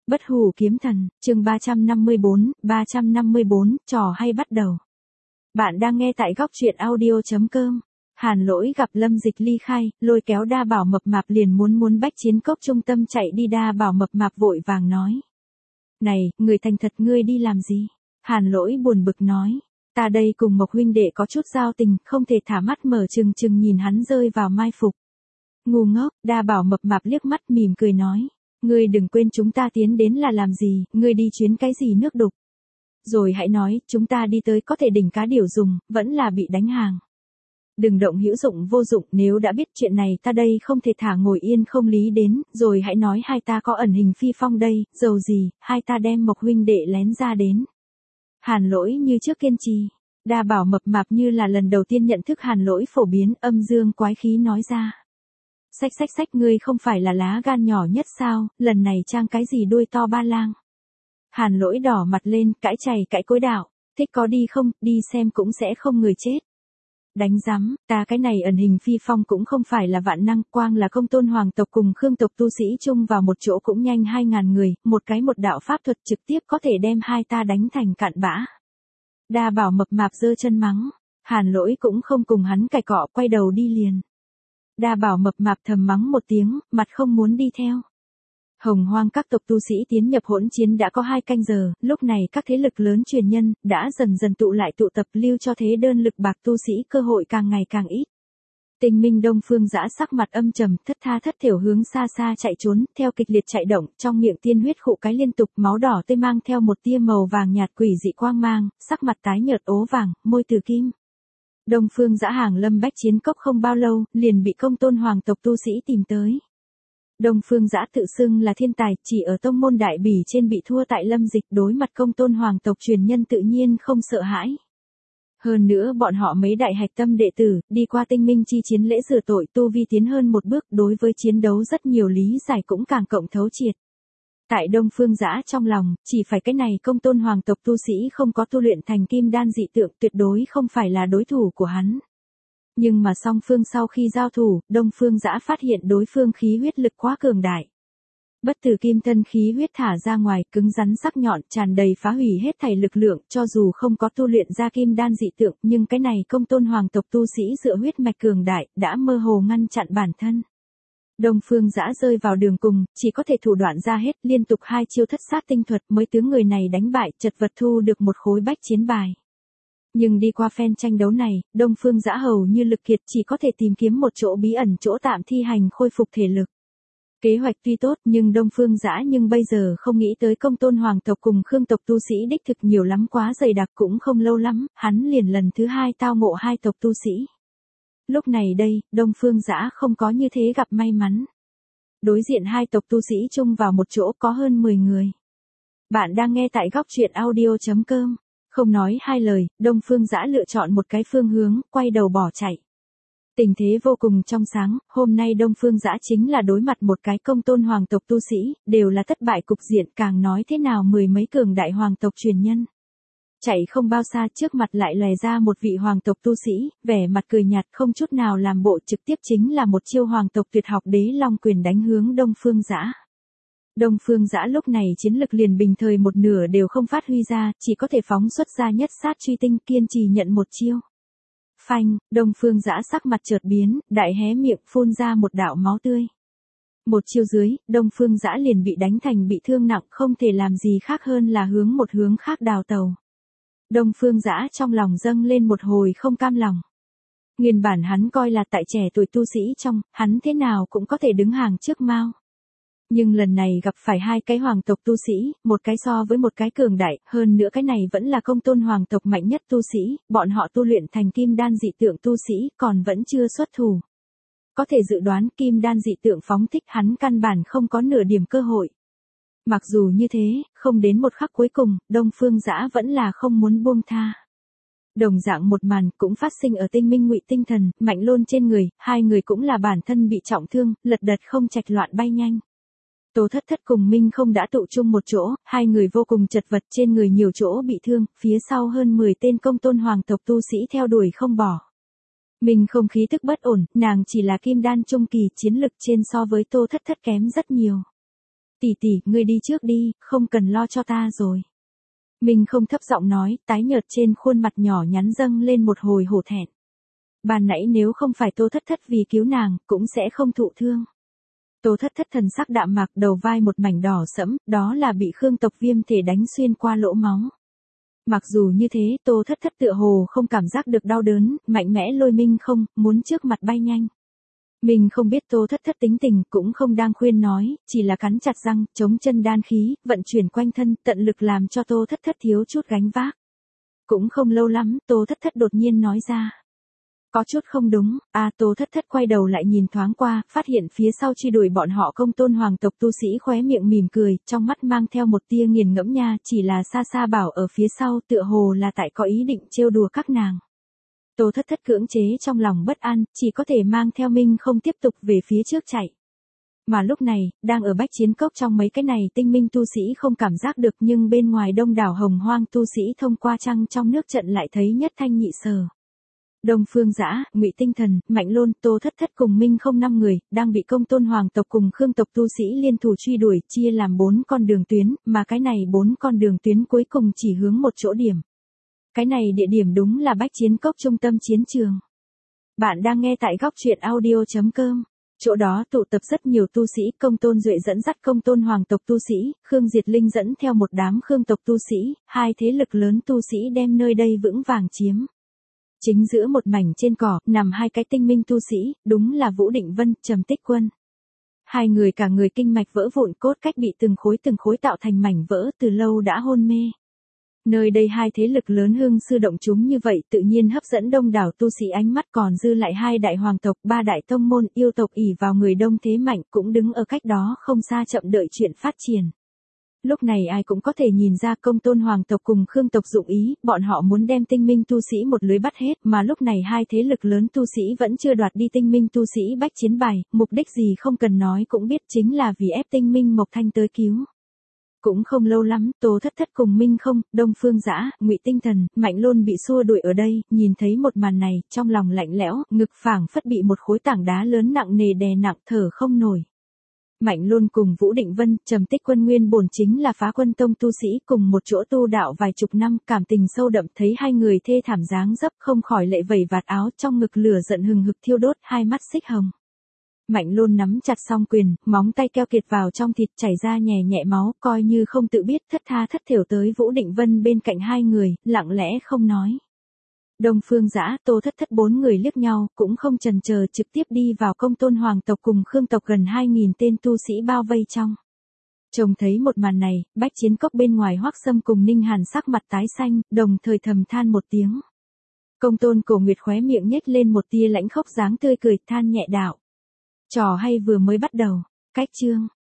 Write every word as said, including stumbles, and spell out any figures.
Bất hủ kiếm thần, chương ba trăm năm mươi bốn, ba trăm năm mươi bốn, trò hay bắt đầu. Bạn đang nghe tại góc truyện audio.com. Hàn Lỗi gặp Lâm Dịch ly khai, lôi kéo Đa Bảo mập mạp liền muốn muốn bách chiến cốc trung tâm chạy đi. Đa Bảo mập mạp vội vàng nói. Này, người thành thật ngươi đi làm gì? Hàn Lỗi buồn bực nói. Ta đây cùng Mộc huynh đệ có chút giao tình, không thể thả mắt mở trừng trừng nhìn hắn rơi vào mai phục. Ngu ngốc, Đa Bảo mập mạp liếc mắt mỉm cười nói. Ngươi đừng quên chúng ta tiến đến là làm gì, ngươi đi chuyến cái gì nước đục. Rồi hãy nói, chúng ta đi tới có thể đỉnh cá điểu dùng, vẫn là bị đánh hàng. Đừng động hữu dụng vô dụng, nếu đã biết chuyện này ta đây không thể thả ngồi yên không lý đến, rồi hãy nói hai ta có ẩn hình phi phong đây, dầu gì, hai ta đem Mộc huynh đệ lén ra đến. Hàn Lỗi như trước kiên trì, Đa Bảo mập mạp như là lần đầu tiên nhận thức Hàn Lỗi phổ biến, âm dương quái khí nói ra. Xách xách xách, ngươi không phải là lá gan nhỏ nhất sao, lần này trang cái gì đuôi to ba lang. Hàn Lỗi đỏ mặt lên, cãi chày cãi cối đạo, thích có đi không, đi xem cũng sẽ không người chết. Đánh rắm, ta cái này ẩn hình phi phong cũng không phải là vạn năng, quang là Công Tôn hoàng tộc cùng Khương tộc tu sĩ chung vào một chỗ cũng nhanh hai ngàn người, một cái một đạo pháp thuật trực tiếp có thể đem hai ta đánh thành cạn bã. Đa Bảo mập mạp giơ chân mắng, Hàn Lỗi cũng không cùng hắn cãi cọ, quay đầu đi liền. Đa Bảo mập mạp thầm mắng một tiếng, mặt không muốn đi theo. Hồng Hoang các tộc tu sĩ tiến nhập hỗn chiến đã có hai canh giờ, lúc này các thế lực lớn truyền nhân đã dần dần tụ lại tụ tập, lưu cho thế đơn lực bạc tu sĩ cơ hội càng ngày càng ít. Tinh Minh Đông Phương Dã sắc mặt âm trầm, thất tha thất thểu hướng xa xa chạy trốn, theo kịch liệt chạy động, trong miệng tiên huyết khụ cái liên tục, máu đỏ tươi mang theo một tia màu vàng nhạt quỷ dị quang mang, sắc mặt tái nhợt ố vàng, môi từ kim. Đông Phương Dã hàng lâm bách chiến cốc không bao lâu, liền bị Công Tôn hoàng tộc tu sĩ tìm tới. Đông Phương Dã tự xưng là thiên tài, chỉ ở tông môn đại bỉ trên bị thua tại Lâm Dịch, đối mặt Công Tôn hoàng tộc truyền nhân tự nhiên không sợ hãi. Hơn nữa bọn họ mấy đại hạch tâm đệ tử, đi qua tinh minh chi chiến lễ rửa tội, tu vi tiến hơn một bước, đối với chiến đấu rất nhiều lý giải cũng càng cộng thấu triệt. Tại Đông Phương Dã trong lòng, chỉ phải cái này Công Tôn hoàng tộc tu sĩ không có tu luyện thành kim đan dị tượng, tuyệt đối không phải là đối thủ của hắn. Nhưng mà song phương sau khi giao thủ, Đông Phương Dã phát hiện đối phương khí huyết lực quá cường đại. Bất tử kim thân khí huyết thả ra ngoài, cứng rắn sắc nhọn, tràn đầy phá hủy hết thảy lực lượng, cho dù không có tu luyện ra kim đan dị tượng, nhưng cái này Công Tôn hoàng tộc tu sĩ dựa huyết mạch cường đại, đã mơ hồ ngăn chặn bản thân. Đông Phương Dã rơi vào đường cùng, chỉ có thể thủ đoạn ra hết, liên tục hai chiêu thất sát tinh thuật mới tướng người này đánh bại, chật vật thu được một khối bách chiến bài. Nhưng đi qua phen tranh đấu này, Đông Phương Dã hầu như lực kiệt, chỉ có thể tìm kiếm một chỗ bí ẩn chỗ tạm thi hành khôi phục thể lực. Kế hoạch tuy tốt nhưng Đông Phương Dã nhưng bây giờ không nghĩ tới Công Tôn hoàng tộc cùng Khương tộc tu sĩ đích thực nhiều lắm, quá dày đặc, cũng không lâu lắm, hắn liền lần thứ hai tao ngộ hai tộc tu sĩ. Lúc này đây, Đông Phương Dã không có như thế gặp may mắn. Đối diện hai tộc tu sĩ chung vào một chỗ có hơn mười người. Bạn đang nghe tại góc truyện audio.com. Không nói hai lời, Đông Phương Dã lựa chọn một cái phương hướng, quay đầu bỏ chạy. Tình thế vô cùng trong sáng, hôm nay Đông Phương Dã chính là đối mặt một cái Công Tôn hoàng tộc tu sĩ, đều là thất bại cục diện, càng nói thế nào mười mấy cường đại hoàng tộc truyền nhân. Chạy không bao xa, trước mặt lại lòe ra một vị hoàng tộc tu sĩ, vẻ mặt cười nhạt không chút nào làm bộ, trực tiếp chính là một chiêu hoàng tộc tuyệt học Đế Long quyền đánh hướng Đông Phương Dã. Đông Phương Dã lúc này chiến lực liền bình thời một nửa đều không phát huy ra, chỉ có thể phóng xuất ra nhất sát truy tinh, kiên trì nhận một chiêu. Phanh, Đông Phương Dã sắc mặt chợt biến, đại hé miệng phun ra một đạo máu tươi. Một chiêu dưới, Đông Phương Dã liền bị đánh thành bị thương nặng, không thể làm gì khác hơn là hướng một hướng khác đào tàu. Đông Phương Dã trong lòng dâng lên một hồi không cam lòng. Nguyên bản hắn coi là tại trẻ tuổi tu sĩ trong, hắn thế nào cũng có thể đứng hàng trước Mao. Nhưng lần này gặp phải hai cái hoàng tộc tu sĩ, một cái so với một cái cường đại, hơn nữa cái này vẫn là Công Tôn hoàng tộc mạnh nhất tu sĩ, bọn họ tu luyện thành kim đan dị tượng tu sĩ, còn vẫn chưa xuất thủ. Có thể dự đoán kim đan dị tượng phóng thích hắn căn bản không có nửa điểm cơ hội. Mặc dù như thế, không đến một khắc cuối cùng, Đông Phương Dã vẫn là không muốn buông tha. Đồng dạng một màn cũng phát sinh ở Tinh Minh Ngụy Tinh Thần, Mạnh Lôn trên người, hai người cũng là bản thân bị trọng thương, lật đật không trạch loạn bay nhanh. Tô Thất Thất cùng Minh Không đã tụ chung một chỗ, hai người vô cùng chật vật, trên người nhiều chỗ bị thương, phía sau hơn mười tên Công Tôn hoàng tộc tu sĩ theo đuổi không bỏ. Minh Không khí tức bất ổn, nàng chỉ là kim đan trung kỳ, chiến lực trên so với Tô Thất Thất kém rất nhiều. tỷ tỷ, ngươi đi trước đi, không cần lo cho ta rồi. Minh không thấp giọng nói, tái nhợt trên khuôn mặt nhỏ nhắn dâng lên một hồi hổ thẹn. Ban nãy nếu không phải Tô Thất Thất vì cứu nàng, cũng sẽ không thụ thương. Tô Thất Thất thần sắc đạm mạc, đầu vai một mảnh đỏ sẫm, đó là bị Khương Tộc Viêm thể đánh xuyên qua lỗ máu. Mặc dù như thế, Tô Thất Thất tựa hồ không cảm giác được đau đớn, mạnh mẽ lôi Minh không, muốn trước mặt bay nhanh. Mình không biết Tô Thất Thất tính tình, cũng không đang khuyên nói, chỉ là cắn chặt răng, chống chân đan khí, vận chuyển quanh thân, tận lực làm cho Tô Thất Thất thiếu chút gánh vác. Cũng không lâu lắm, Tô Thất Thất đột nhiên nói ra. Có chút không đúng, à Tô Thất Thất quay đầu lại nhìn thoáng qua, phát hiện phía sau truy đuổi bọn họ Công Tôn hoàng tộc tu sĩ khóe miệng mỉm cười, trong mắt mang theo một tia nghiền ngẫm nha, chỉ là xa xa bảo ở phía sau tựa hồ là tại có ý định trêu đùa các nàng. Tô Thất Thất cưỡng chế trong lòng bất an, chỉ có thể mang theo Minh không tiếp tục về phía trước chạy. Mà lúc này, đang ở bách chiến cốc trong mấy cái này tinh minh tu sĩ không cảm giác được, nhưng bên ngoài đông đảo hồng hoang tu sĩ thông qua trăng trong nước trận lại thấy nhất thanh nhị sở. Đông Phương Dã, Ngụy Tinh Thần, Mạnh Lôn, Tô Thất Thất cùng Minh không năm người, đang bị Công Tôn hoàng tộc cùng Khương tộc tu sĩ liên thủ truy đuổi, chia làm bốn con đường tuyến, mà cái này bốn con đường tuyến cuối cùng chỉ hướng một chỗ điểm. Cái này địa điểm đúng là bách chiến cốc trung tâm chiến trường. Bạn đang nghe tại góc truyện audio chấm com. Chỗ đó tụ tập rất nhiều tu sĩ, Công Tôn Duệ dẫn dắt Công Tôn hoàng tộc tu sĩ, Khương Diệt Linh dẫn theo một đám Khương tộc tu sĩ, hai thế lực lớn tu sĩ đem nơi đây vững vàng chiếm. Chính giữa một mảnh trên cỏ, nằm hai cái tinh minh tu sĩ, đúng là Vũ Định Vân, Trầm Tích Quân. Hai người cả người kinh mạch vỡ vụn, cốt cách bị từng khối từng khối tạo thành mảnh vỡ, từ lâu đã hôn mê. Nơi đây hai thế lực lớn hương sư động chúng như vậy tự nhiên hấp dẫn đông đảo tu sĩ ánh mắt, còn dư lại hai đại hoàng tộc, ba đại tông môn yêu tộc ỷ vào người đông thế mạnh cũng đứng ở cách đó không xa chậm đợi chuyện phát triển. Lúc này ai cũng có thể nhìn ra Công Tôn hoàng tộc cùng Khương tộc dụng ý, bọn họ muốn đem tinh minh tu sĩ một lưới bắt hết, mà lúc này hai thế lực lớn tu sĩ vẫn chưa đoạt đi tinh minh tu sĩ bách chiến bài, mục đích gì không cần nói cũng biết, chính là vì ép tinh minh Mộc Thanh tới cứu. Cũng không lâu lắm, Tô Thất Thất cùng Minh không, Đông Phương Dã, Ngụy Tinh Thần, Mạnh Lôn bị xua đuổi ở đây, nhìn thấy một màn này, trong lòng lạnh lẽo, ngực phảng phất bị một khối tảng đá lớn nặng nề đè nặng, thở không nổi. Mạnh Lôn cùng Vũ Định Vân, Trầm Tích Quân nguyên bổn chính là Phá Quân Tông tu sĩ, cùng một chỗ tu đạo vài chục năm, cảm tình sâu đậm, thấy hai người thê thảm dáng dấp không khỏi lệ vẩy vạt áo, trong ngực lửa giận hừng hực thiêu đốt, hai mắt xích hồng. Mạnh Lôn nắm chặt song quyền, móng tay keo kiệt vào trong thịt, chảy ra nhè nhẹ máu, coi như không tự biết, thất tha thất thểu tới Vũ Định Vân bên cạnh hai người, lặng lẽ không nói. Đông Phương Dã, Tô Thất Thất bốn người liếc nhau, cũng không chần chờ, trực tiếp đi vào Công Tôn hoàng tộc cùng Khương tộc gần hai nghìn tên tu sĩ bao vây trong. Trông thấy một màn này, bách chiến cốc bên ngoài Hoắc Sâm cùng Ninh Hàn sắc mặt tái xanh, đồng thời thầm than một tiếng. Công Tôn Cổ Nguyệt khóe miệng nhếch lên một tia lãnh khốc dáng tươi cười, than nhẹ đạo. Trò hay vừa mới bắt đầu. Cách chương.